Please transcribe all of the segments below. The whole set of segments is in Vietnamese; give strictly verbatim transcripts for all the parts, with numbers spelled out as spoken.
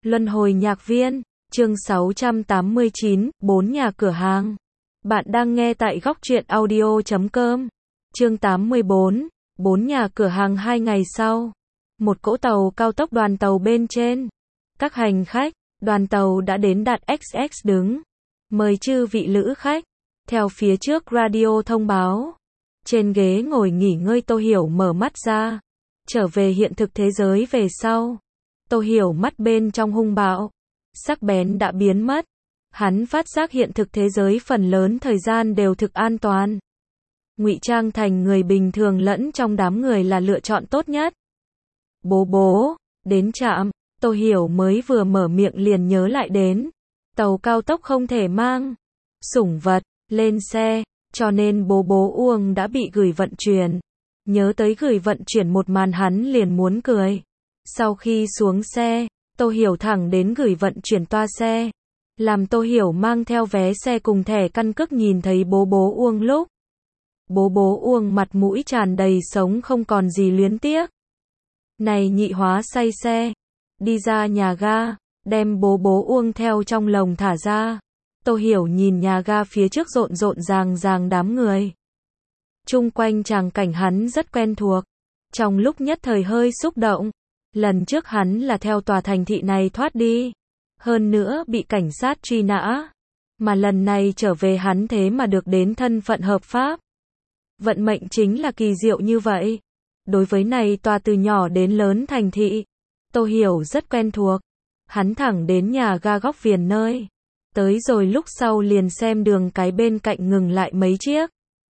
Luân hồi nhạc viên, chương sáu trăm tám mươi chín, bốn nhà cửa hàng. Bạn đang nghe tại góc truyện audio chấm com. Chương tám mươi bốn, bốn nhà cửa hàng. Hai ngày sau, một cỗ tàu cao tốc đoàn tàu bên trên. Các hành khách, đoàn tàu đã đến đạt ích ích đứng. Mời chư vị lữ khách. Theo phía trước radio thông báo. Trên ghế ngồi nghỉ ngơi Tô Hiểu mở mắt ra. Trở về hiện thực thế giới về sau. Tô Hiểu mắt bên trong hung bạo. Sắc bén đã biến mất. Hắn phát giác hiện thực thế giới phần lớn thời gian đều thực an toàn. Ngụy trang thành người bình thường lẫn trong đám người là lựa chọn tốt nhất. Bố bố, đến trạm, Tô Hiểu mới vừa mở miệng liền nhớ lại đến. Tàu cao tốc không thể mang sủng vật lên xe, cho nên bố bố Uông đã bị gửi vận chuyển. Nhớ tới gửi vận chuyển một màn hắn liền muốn cười. Sau khi xuống xe, Tô Hiểu thẳng đến gửi vận chuyển toa xe. Làm Tô Hiểu mang theo vé xe cùng thẻ căn cước nhìn thấy bố bố Uông lúc. Bố bố Uông mặt mũi tràn đầy sống không còn gì luyến tiếc. Này nhị hóa say xe. Đi ra nhà ga, đem bố bố Uông theo trong lồng thả ra. Tô Hiểu nhìn nhà ga phía trước rộn rộn ràng ràng đám người. Chung quanh tràng cảnh hắn rất quen thuộc. Trong lúc nhất thời hơi xúc động. Lần trước hắn là theo tòa thành thị này thoát đi. Hơn nữa bị cảnh sát truy nã. Mà lần này trở về hắn thế mà được đến thân phận hợp pháp. Vận mệnh chính là kỳ diệu như vậy. Đối với này tòa từ nhỏ đến lớn thành thị. Tô Hiểu rất quen thuộc. Hắn thẳng đến nhà ga góc viền nơi. Tới rồi lúc sau liền xem đường cái bên cạnh ngừng lại mấy chiếc.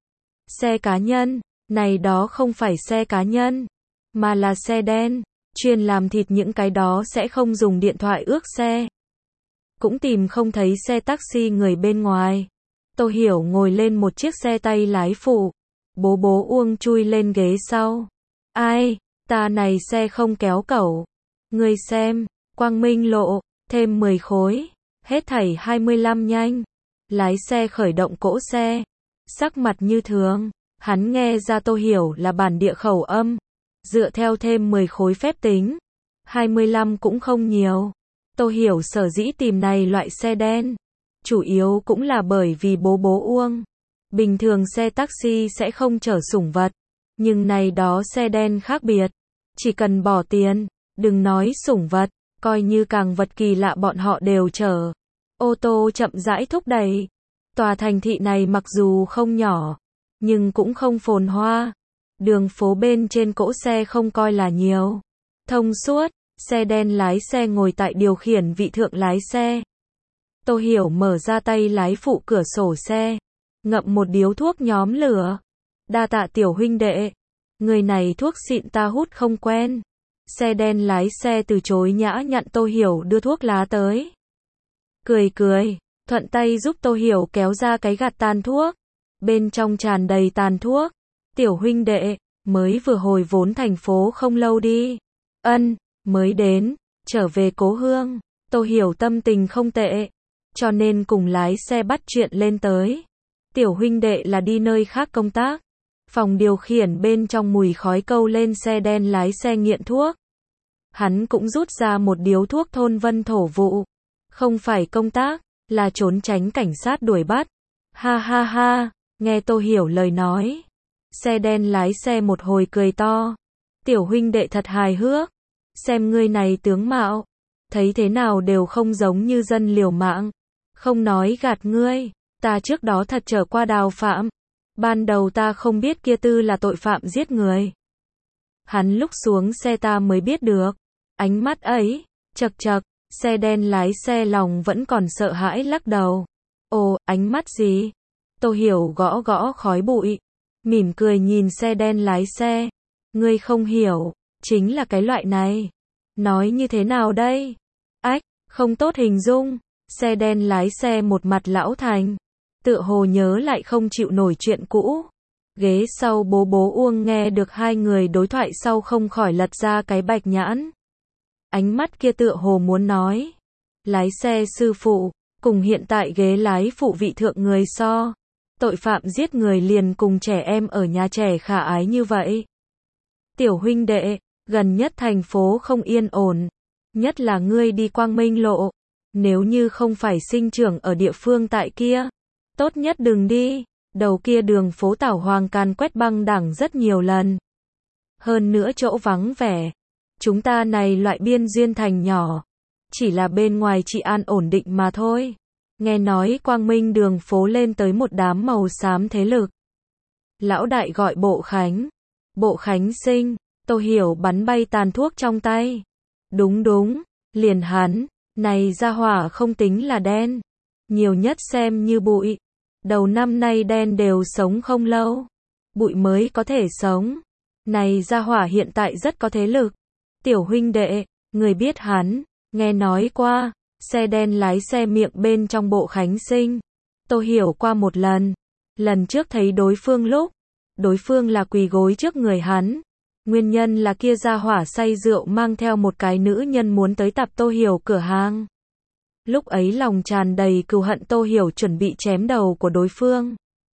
Xe cá nhân. Này đó không phải xe cá nhân. Mà là xe đen. Chuyên làm thịt những cái đó sẽ không dùng điện thoại ước xe. Cũng tìm không thấy xe taxi người bên ngoài. Tô Hiểu ngồi lên một chiếc xe tay lái phụ. Bố bố Uông chui lên ghế sau. Ai, ta này xe không kéo cẩu. Người xem, Quang Minh lộ, thêm mười khối. Hết thảy hai mươi lăm nhanh. Lái xe khởi động cỗ xe. Sắc mặt như thường. Hắn nghe ra Tô Hiểu là bản địa khẩu âm. Dựa theo thêm mười khối phép tính. hai mươi lăm cũng không nhiều. Tô Hiểu sở dĩ tìm này loại xe đen. Chủ yếu cũng là bởi vì bố bố Uông. Bình thường xe taxi sẽ không chở sủng vật. Nhưng này đó xe đen khác biệt. Chỉ cần bỏ tiền, đừng nói sủng vật, coi như càng vật kỳ lạ bọn họ đều chở. Ô tô chậm rãi thúc đẩy. Tòa thành thị này mặc dù không nhỏ, nhưng cũng không phồn hoa. Đường phố bên trên cỗ xe không coi là nhiều. Thông suốt, xe đen lái xe ngồi tại điều khiển vị thượng lái xe. Tô Hiểu mở ra tay lái phụ cửa sổ xe. Ngậm một điếu thuốc nhóm lửa. Đa tạ tiểu huynh đệ. Người này thuốc xịn ta hút không quen. Xe đen lái xe từ chối nhã nhặn Tô Hiểu đưa thuốc lá tới. Cười cười, thuận tay giúp Tô Hiểu kéo ra cái gạt tàn thuốc. Bên trong tràn đầy tàn thuốc. Tiểu huynh đệ, mới vừa hồi vốn thành phố không lâu đi. Ân, mới đến, trở về cố hương. Tô Hiểu tâm tình không tệ. Cho nên cùng lái xe bắt chuyện lên tới. Tiểu huynh đệ là đi nơi khác công tác. Phòng điều khiển bên trong mùi khói câu lên xe đen lái xe nghiện thuốc. Hắn cũng rút ra một điếu thuốc thôn vân thổ vụ. Không phải công tác, là trốn tránh cảnh sát đuổi bắt. Ha ha ha, nghe Tô Hiểu lời nói. Xe đen lái xe một hồi cười to. Tiểu huynh đệ thật hài hước. Xem ngươi này tướng mạo. Thấy thế nào đều không giống như dân liều mạng. Không nói gạt ngươi. Ta trước đó thật trở qua đào phạm. Ban đầu ta không biết kia tư là tội phạm giết người. Hắn lúc xuống xe ta mới biết được. Ánh mắt ấy, chật chật, xe đen lái xe lòng vẫn còn sợ hãi lắc đầu. Ồ, ánh mắt gì? Tô Hiểu gõ gõ khói bụi. Mỉm cười nhìn xe đen lái xe. Ngươi không hiểu, chính là cái loại này. Nói như thế nào đây? Ách, không tốt hình dung. Xe đen lái xe một mặt lão thành. Tựa hồ nhớ lại không chịu nổi chuyện cũ. Ghế sau bố bố Uông nghe được hai người đối thoại sau không khỏi lật ra cái bạch nhãn. Ánh mắt kia tựa hồ muốn nói. Lái xe sư phụ, cùng hiện tại ghế lái phụ vị thượng người so. Tội phạm giết người liền cùng trẻ em ở nhà trẻ khả ái như vậy. Tiểu huynh đệ, gần nhất thành phố không yên ổn. Nhất là ngươi đi Quang Minh Lộ. Nếu như không phải sinh trưởng ở địa phương tại kia, tốt nhất đừng đi. Đầu kia đường phố Tảo Hoàng càn quét băng đảng rất nhiều lần. Hơn nữa chỗ vắng vẻ. Chúng ta này loại biên duyên thành nhỏ. Chỉ là bên ngoài trị an ổn định mà thôi. Nghe nói Quang Minh đường phố lên tới một đám màu xám thế lực. Lão đại gọi Bộ Khánh. Bộ Khánh sinh. Tô Hiểu bắn bay tàn thuốc trong tay. Đúng đúng, liền hắn. Này ra hỏa không tính là đen. Nhiều nhất xem như bụi. Đầu năm nay đen đều sống không lâu. Bụi mới có thể sống. Này ra hỏa hiện tại rất có thế lực. Tiểu huynh đệ, người biết hắn, nghe nói qua, xe đen lái xe miệng bên trong Bộ Khánh sinh. Tô Hiểu qua một lần. Lần trước thấy đối phương lúc, đối phương là quỳ gối trước người hắn. Nguyên nhân là kia ra hỏa say rượu mang theo một cái nữ nhân muốn tới tạp Tô Hiểu cửa hàng. Lúc ấy lòng tràn đầy cừu hận, Tô Hiểu chuẩn bị chém đầu của đối phương.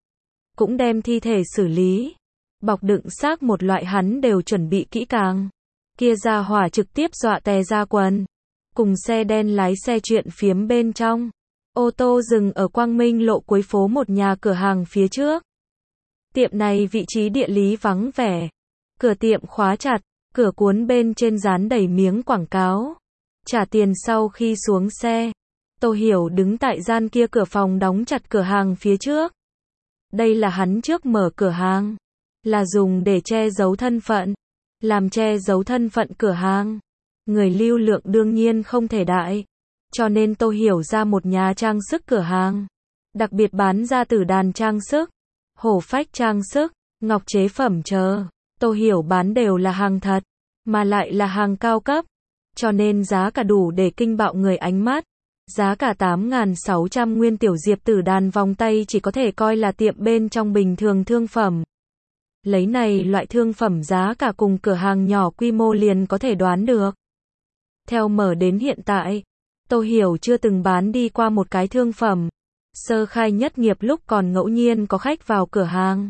Cũng đem thi thể xử lý. Bọc đựng xác một loại hắn đều chuẩn bị kỹ càng. Kia ra hỏa trực tiếp dọa tè ra quần. Cùng xe đen lái xe chuyện phiếm bên trong. Ô tô dừng ở Quang Minh Lộ cuối phố một nhà cửa hàng phía trước. Tiệm này vị trí địa lý vắng vẻ. Cửa tiệm khóa chặt, cửa cuốn bên trên dán đầy miếng quảng cáo. Trả tiền sau khi xuống xe. Tô Hiểu đứng tại gian kia cửa phòng đóng chặt cửa hàng phía trước. Đây là hắn trước mở cửa hàng. Là dùng để che giấu thân phận. Làm che giấu thân phận cửa hàng. Người lưu lượng đương nhiên không thể đại. Cho nên Tô Hiểu ra một nhà trang sức cửa hàng. Đặc biệt bán ra tử đàn trang sức, hổ phách trang sức, ngọc chế phẩm chờ. Tô Hiểu bán đều là hàng thật, mà lại là hàng cao cấp. Cho nên giá cả đủ để kinh bạo người ánh mắt. Giá cả tám nghìn sáu trăm nguyên tiểu diệp tử đàn vòng tay chỉ có thể coi là tiệm bên trong bình thường thương phẩm. Lấy này loại thương phẩm giá cả cùng cửa hàng nhỏ quy mô liền có thể đoán được. Theo mở đến hiện tại, Tô Hiểu chưa từng bán đi qua một cái thương phẩm. Sơ khai nhất nghiệp lúc còn ngẫu nhiên có khách vào cửa hàng.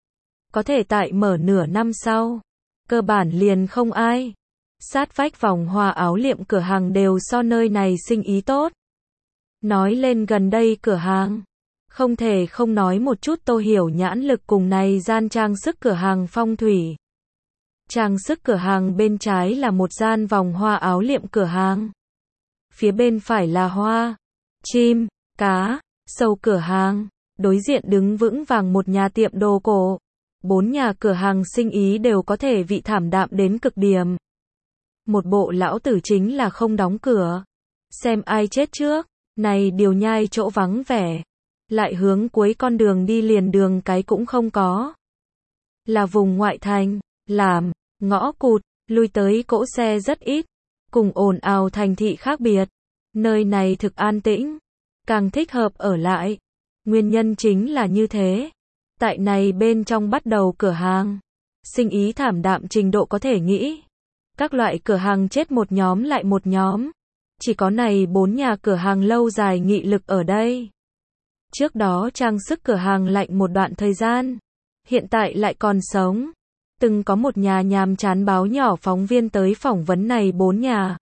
Có thể tại mở nửa năm sau, cơ bản liền không ai. Sát vách vòng hoa áo liệm cửa hàng đều so nơi này sinh ý tốt. Nói lên gần đây cửa hàng, không thể không nói một chút Tô Hiểu nhãn lực cùng này gian trang sức cửa hàng phong thủy. Trang sức cửa hàng bên trái là một gian vòng hoa áo liệm cửa hàng. Phía bên phải là hoa, chim, cá, sâu cửa hàng. Đối diện đứng vững vàng một nhà tiệm đồ cổ. Bốn nhà cửa hàng sinh ý đều có thể vị thảm đạm đến cực điểm. Một bộ lão tử chính là không đóng cửa. Xem ai chết trước. Này điều nhai chỗ vắng vẻ. Lại hướng cuối con đường đi liền đường cái cũng không có. Là vùng ngoại thành. Làm, ngõ cụt, lui tới cỗ xe rất ít. Cùng ồn ào thành thị khác biệt. Nơi này thực an tĩnh. Càng thích hợp ở lại. Nguyên nhân chính là như thế. Tại này bên trong bắt đầu cửa hàng. Sinh ý thảm đạm trình độ có thể nghĩ. Các loại cửa hàng chết một nhóm lại một nhóm. Chỉ có này bốn nhà cửa hàng lâu dài nghị lực ở đây. Trước đó trang sức cửa hàng lạnh một đoạn thời gian. Hiện tại lại còn sống. Từng có một nhà nhàm chán báo nhỏ phóng viên tới phỏng vấn này bốn nhà.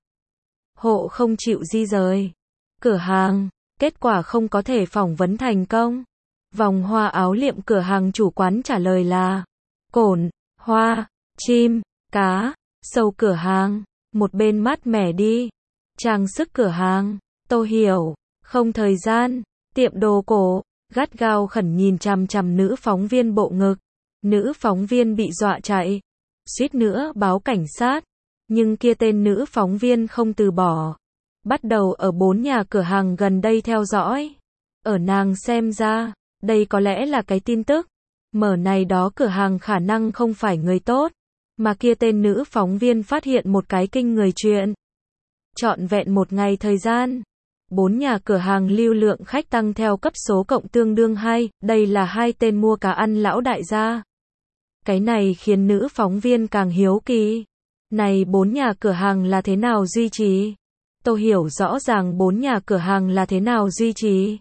Hộ không chịu di rời. Cửa hàng, kết quả không có thể phỏng vấn thành công. Vòng hoa áo liệm cửa hàng chủ quán trả lời là cổn, hoa, chim, cá, sâu cửa hàng. Một bên mát mẻ đi. Trang sức cửa hàng, Tô Hiểu, không thời gian. Tiệm đồ cổ, gắt gao khẩn nhìn chằm chằm nữ phóng viên bộ ngực. Nữ phóng viên bị dọa chạy. Suýt nữa báo cảnh sát. Nhưng kia tên nữ phóng viên không từ bỏ. Bắt đầu ở bốn nhà cửa hàng gần đây theo dõi. Ở nàng xem ra, đây có lẽ là cái tin tức. Mở này đó cửa hàng khả năng không phải người tốt. Mà kia tên nữ phóng viên phát hiện một cái kinh người chuyện. Trọn vẹn một ngày thời gian. Bốn nhà cửa hàng lưu lượng khách tăng theo cấp số cộng tương đương hai. Đây là hai tên mua cá ăn lão đại gia. Cái này khiến nữ phóng viên càng hiếu kỳ. Này bốn nhà cửa hàng là thế nào duy trì? Tô Hiểu rõ ràng bốn nhà cửa hàng là thế nào duy trì.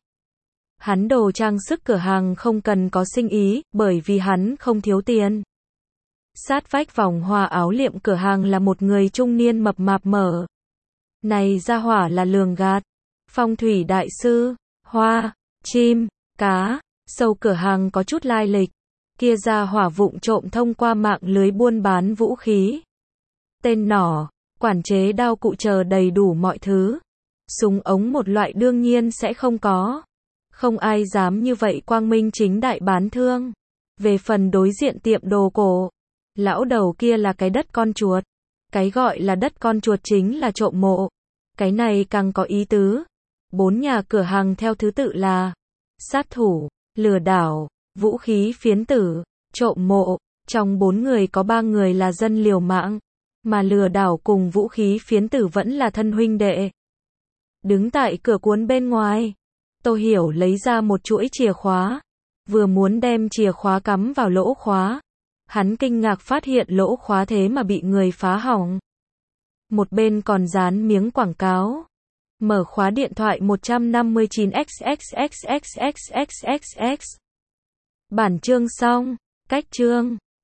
Hắn đồ trang sức cửa hàng không cần có sinh ý, bởi vì hắn không thiếu tiền. Sát vách vòng hoa áo liệm cửa hàng là một người trung niên mập mạp mở. Này gia hỏa là lường gạt. Phong thủy đại sư, hoa, chim, cá, sâu cửa hàng có chút lai lịch. Kia gia hỏa vụng trộm thông qua mạng lưới buôn bán vũ khí. Tên nỏ, quản chế đao cụ chờ đầy đủ mọi thứ. Súng ống một loại đương nhiên sẽ không có. Không ai dám như vậy quang minh chính đại bán thương. Về phần đối diện tiệm đồ cổ, lão đầu kia là cái đất con chuột. Cái gọi là đất con chuột chính là trộm mộ. Cái này càng có ý tứ. Bốn nhà cửa hàng theo thứ tự là sát thủ, lừa đảo, vũ khí phiến tử, trộm mộ. Trong bốn người có ba người là dân liều mạng, mà lừa đảo cùng vũ khí phiến tử vẫn là thân huynh đệ. Đứng tại cửa cuốn bên ngoài, Tô Hiểu lấy ra một chuỗi chìa khóa, vừa muốn đem chìa khóa cắm vào lỗ khóa. Hắn kinh ngạc phát hiện lỗ khóa thế mà bị người phá hỏng. Một bên còn dán miếng quảng cáo. Mở khóa điện thoại một năm chín x x x x x x x x. Bản chương xong. Cách chương